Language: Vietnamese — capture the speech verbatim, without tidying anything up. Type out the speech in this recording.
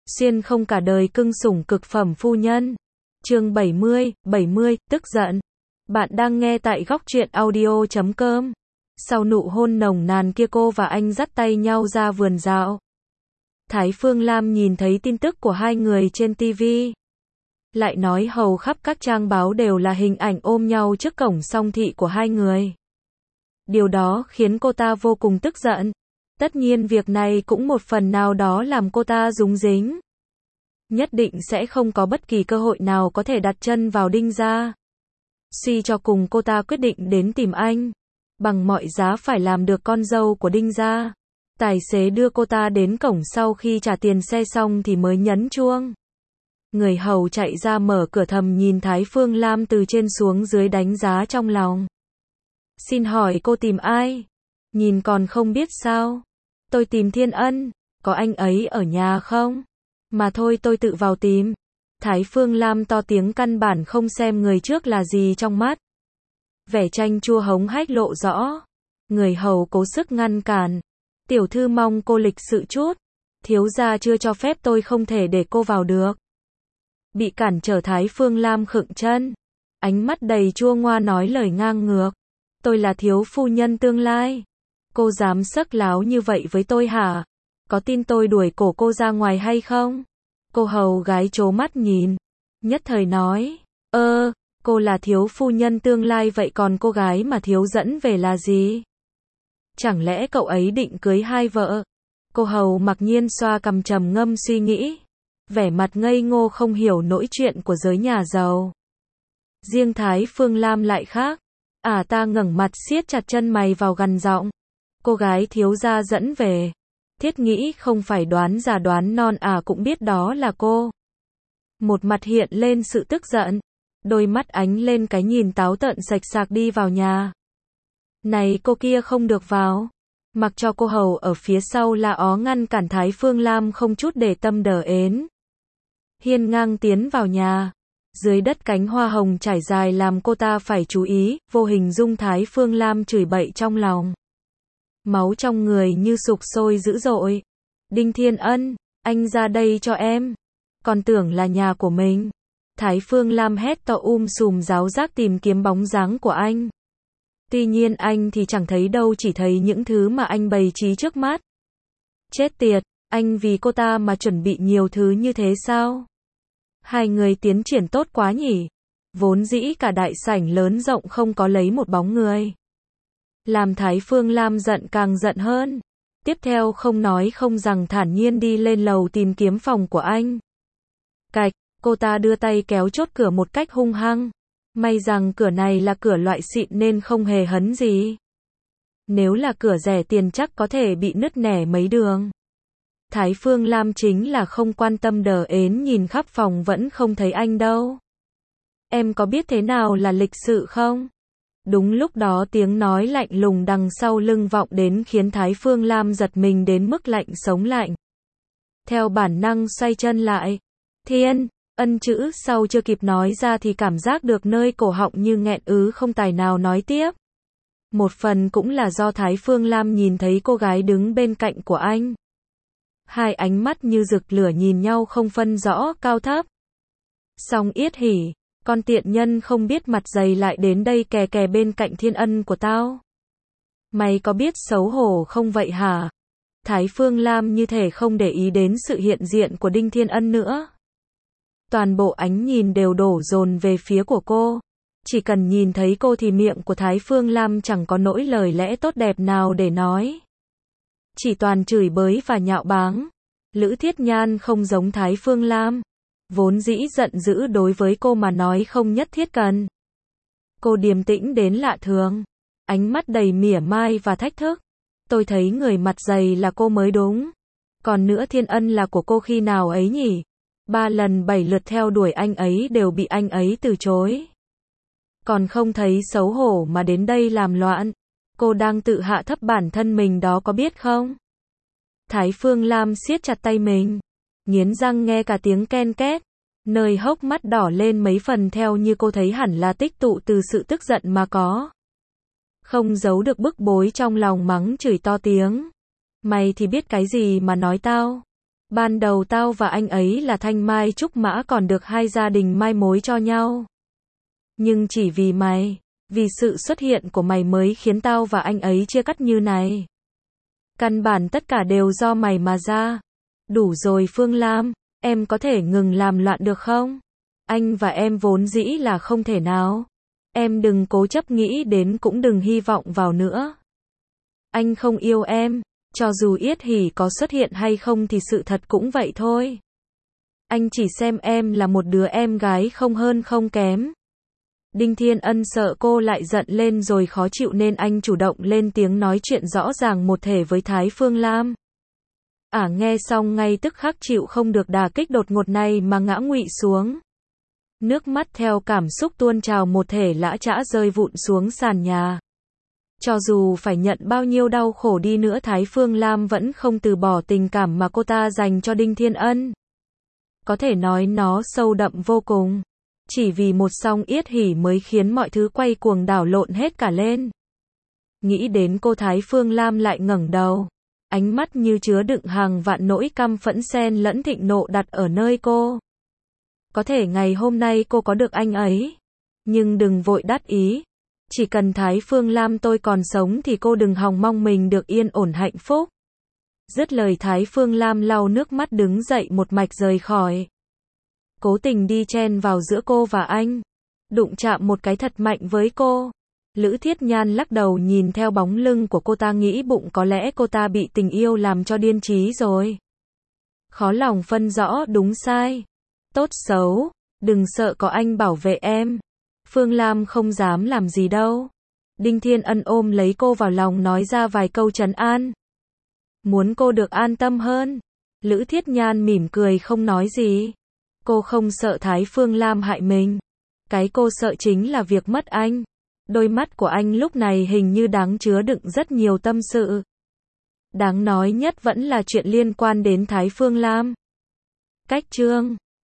Xuyên không cả đời cưng sủng cực phẩm phu nhân. Chương bảy mươi, bảy mươi, tức giận. Bạn đang nghe tại góc truyện audio chấm com. Sau nụ hôn nồng nàn kia cô và anh dắt tay nhau ra vườn dạo. Thái Phương Lam nhìn thấy tin tức của hai người trên ti vi. Lại nói hầu khắp các trang báo đều là hình ảnh ôm nhau trước cổng song thị của hai người. Điều đó khiến cô ta vô cùng tức giận. Tất nhiên việc này cũng một phần nào đó làm cô ta rúng dính. Nhất định sẽ không có bất kỳ cơ hội nào có thể đặt chân vào Đinh gia. Suy cho cùng cô ta quyết định đến tìm anh. Bằng mọi giá phải làm được con dâu của Đinh gia. Tài xế đưa cô ta đến cổng, sau khi trả tiền xe xong thì mới nhấn chuông. Người hầu chạy ra mở cửa, thầm nhìn Thái Phương Lam từ trên xuống dưới, đánh giá trong lòng. Xin hỏi cô tìm ai? Nhìn còn không biết sao? Tôi tìm Thiên Ân, có anh ấy ở nhà không? Mà thôi tôi tự vào tìm. Thái Phương Lam to tiếng, căn bản không xem người trước là gì trong mắt. Vẻ chanh chua hống hách lộ rõ. Người hầu cố sức ngăn cản. Tiểu thư mong cô lịch sự chút. Thiếu gia chưa cho phép, tôi không thể để cô vào được. Bị cản trở, Thái Phương Lam khựng chân. Ánh mắt đầy chua ngoa nói lời ngang ngược. Tôi là thiếu phu nhân tương lai. Cô dám sấc láo như vậy với tôi hả? Có tin tôi đuổi cổ cô ra ngoài hay không? Cô hầu gái trố mắt nhìn. Nhất thời nói. Ơ, cô là thiếu phu nhân tương lai, vậy còn cô gái mà thiếu dẫn về là gì? Chẳng lẽ cậu ấy định cưới hai vợ? Cô hầu mặc nhiên xoa cằm trầm ngâm suy nghĩ. Vẻ mặt ngây ngô không hiểu nỗi chuyện của giới nhà giàu. Riêng Thái Phương Lam lại khác. À ta ngẩng mặt siết chặt chân mày vào, gằn giọng. Cô gái thiếu gia dẫn về. Thiết nghĩ không phải đoán già đoán non à, cũng biết đó là cô. Một mặt hiện lên sự tức giận. Đôi mắt ánh lên cái nhìn táo tợn, sạch sạc đi vào nhà. Này cô kia không được vào. Mặc cho cô hầu ở phía sau la ó ngăn cản, Thái Phương Lam không chút để tâm đờ ến. Hiên ngang tiến vào nhà. Dưới đất cánh hoa hồng trải dài làm cô ta phải chú ý, vô hình dung Thái Phương Lam chửi bậy trong lòng. Máu trong người như sục sôi dữ dội. Đinh Thiên Ân, anh ra đây cho em. Còn tưởng là nhà của mình. Thái Phương Lam hét to um sùm, ráo rác tìm kiếm bóng dáng của anh. Tuy nhiên anh thì chẳng thấy đâu, chỉ thấy những thứ mà anh bày trí trước mắt. Chết tiệt, anh vì cô ta mà chuẩn bị nhiều thứ như thế sao? Hai người tiến triển tốt quá nhỉ. Vốn dĩ cả đại sảnh lớn rộng không có lấy một bóng người. Làm Thái Phương Lam giận càng giận hơn. Tiếp theo không nói không rằng thản nhiên đi lên lầu tìm kiếm phòng của anh. Cạch, cô ta đưa tay kéo chốt cửa một cách hung hăng. May rằng cửa này là cửa loại xịn nên không hề hấn gì. Nếu là cửa rẻ tiền chắc có thể bị nứt nẻ mấy đường. Thái Phương Lam chính là không quan tâm, đờ ến nhìn khắp phòng vẫn không thấy anh đâu. Em có biết thế nào là lịch sự không? Đúng lúc đó tiếng nói lạnh lùng đằng sau lưng vọng đến, khiến Thái Phương Lam giật mình đến mức lạnh sống lạnh. Theo bản năng xoay chân lại. Thiên Ân chữ sau chưa kịp nói ra thì cảm giác được nơi cổ họng như nghẹn ứ, không tài nào nói tiếp. Một phần cũng là do Thái Phương Lam nhìn thấy cô gái đứng bên cạnh của anh. Hai ánh mắt như rực lửa nhìn nhau không phân rõ cao thấp. Song yết hỉ, con tiện nhân không biết mặt dày lại đến đây kè kè bên cạnh Thiên Ân của tao. Mày có biết xấu hổ không vậy hả? Thái Phương Lam như thể không để ý đến sự hiện diện của Đinh Thiên Ân nữa. Toàn bộ ánh nhìn đều đổ dồn về phía của cô. Chỉ cần nhìn thấy cô thì miệng của Thái Phương Lam chẳng có nỗi lời lẽ tốt đẹp nào để nói. Chỉ toàn chửi bới và nhạo báng. Lữ Thiết Nhan không giống Thái Phương Lam. Vốn dĩ giận dữ đối với cô mà nói không nhất thiết cần. Cô điềm tĩnh đến lạ thường. Ánh mắt đầy mỉa mai và thách thức. Tôi thấy người mặt dày là cô mới đúng. Còn nữa, Thiên Ân là của cô khi nào ấy nhỉ? Ba lần bảy lượt theo đuổi anh ấy đều bị anh ấy từ chối. Còn không thấy xấu hổ mà đến đây làm loạn. Cô đang tự hạ thấp bản thân mình đó, có biết không? Thái Phương Lam siết chặt tay mình. Nghiến răng nghe cả tiếng ken két. Nơi hốc mắt đỏ lên mấy phần, theo như cô thấy hẳn là tích tụ từ sự tức giận mà có. Không giấu được bức bối trong lòng, mắng chửi to tiếng. Mày thì biết cái gì mà nói tao? Ban đầu tao và anh ấy là thanh mai trúc mã còn được hai gia đình mai mối cho nhau. Nhưng chỉ vì mày, vì sự xuất hiện của mày mới khiến tao và anh ấy chia cắt như này. Căn bản tất cả đều do mày mà ra. Đủ rồi Phương Lam, em có thể ngừng làm loạn được không? Anh và em vốn dĩ là không thể nào. Em đừng cố chấp nghĩ đến cũng đừng hy vọng vào nữa. Anh không yêu em, cho dù Yết Hỷ có xuất hiện hay không thì sự thật cũng vậy thôi. Anh chỉ xem em là một đứa em gái không hơn không kém. Đinh Thiên Ân sợ cô lại giận lên rồi khó chịu nên anh chủ động lên tiếng nói chuyện rõ ràng một thể với Thái Phương Lam. Ả à, nghe xong ngay tức khắc chịu không được đả kích đột ngột này mà ngã ngụy xuống. Nước mắt theo cảm xúc tuôn trào một thể lã chã rơi vụn xuống sàn nhà. Cho dù phải nhận bao nhiêu đau khổ đi nữa Thái Phương Lam vẫn không từ bỏ tình cảm mà cô ta dành cho Đinh Thiên Ân. Có thể nói nó sâu đậm vô cùng. Chỉ vì một song Yết Hỷ mới khiến mọi thứ quay cuồng đảo lộn hết cả lên. Nghĩ đến cô Thái Phương Lam lại ngẩng đầu. Ánh mắt như chứa đựng hàng vạn nỗi căm phẫn xen lẫn thịnh nộ đặt ở nơi cô. Có thể ngày hôm nay cô có được anh ấy. Nhưng đừng vội đắc ý. Chỉ cần Thái Phương Lam tôi còn sống thì cô đừng hòng mong mình được yên ổn hạnh phúc. Dứt lời Thái Phương Lam lau nước mắt đứng dậy một mạch rời khỏi. Cố tình đi chen vào giữa cô và anh. Đụng chạm một cái thật mạnh với cô. Lữ Thiết Nhan lắc đầu nhìn theo bóng lưng của cô ta nghĩ bụng có lẽ cô ta bị tình yêu làm cho điên trí rồi. Khó lòng phân rõ đúng sai. Tốt xấu. Đừng sợ có anh bảo vệ em. Phương Lam không dám làm gì đâu. Đinh Thiên Ân ôm lấy cô vào lòng nói ra vài câu trấn an. Muốn cô được an tâm hơn. Lữ Thiết Nhan mỉm cười không nói gì. Cô không sợ Thái Phương Lam hại mình. Cái cô sợ chính là việc mất anh. Đôi mắt của anh lúc này hình như đáng chứa đựng rất nhiều tâm sự. Đáng nói nhất vẫn là chuyện liên quan đến Thái Phương Lam. Cách chương